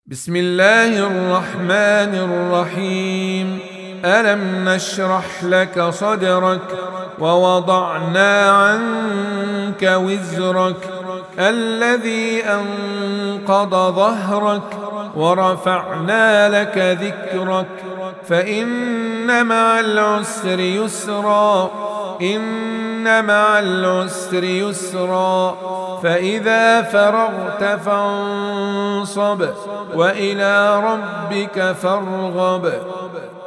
بسم الله الرحمن الرحيم. ألم نشرح لك صدرك ووضعنا عنك وزرك الذي أنقض ظهرك ورفعنا لك ذكرك فإن مع العسر يسرا إن مع العسر يسرا فإذا فرغت فانصب وإلى ربك فارغب.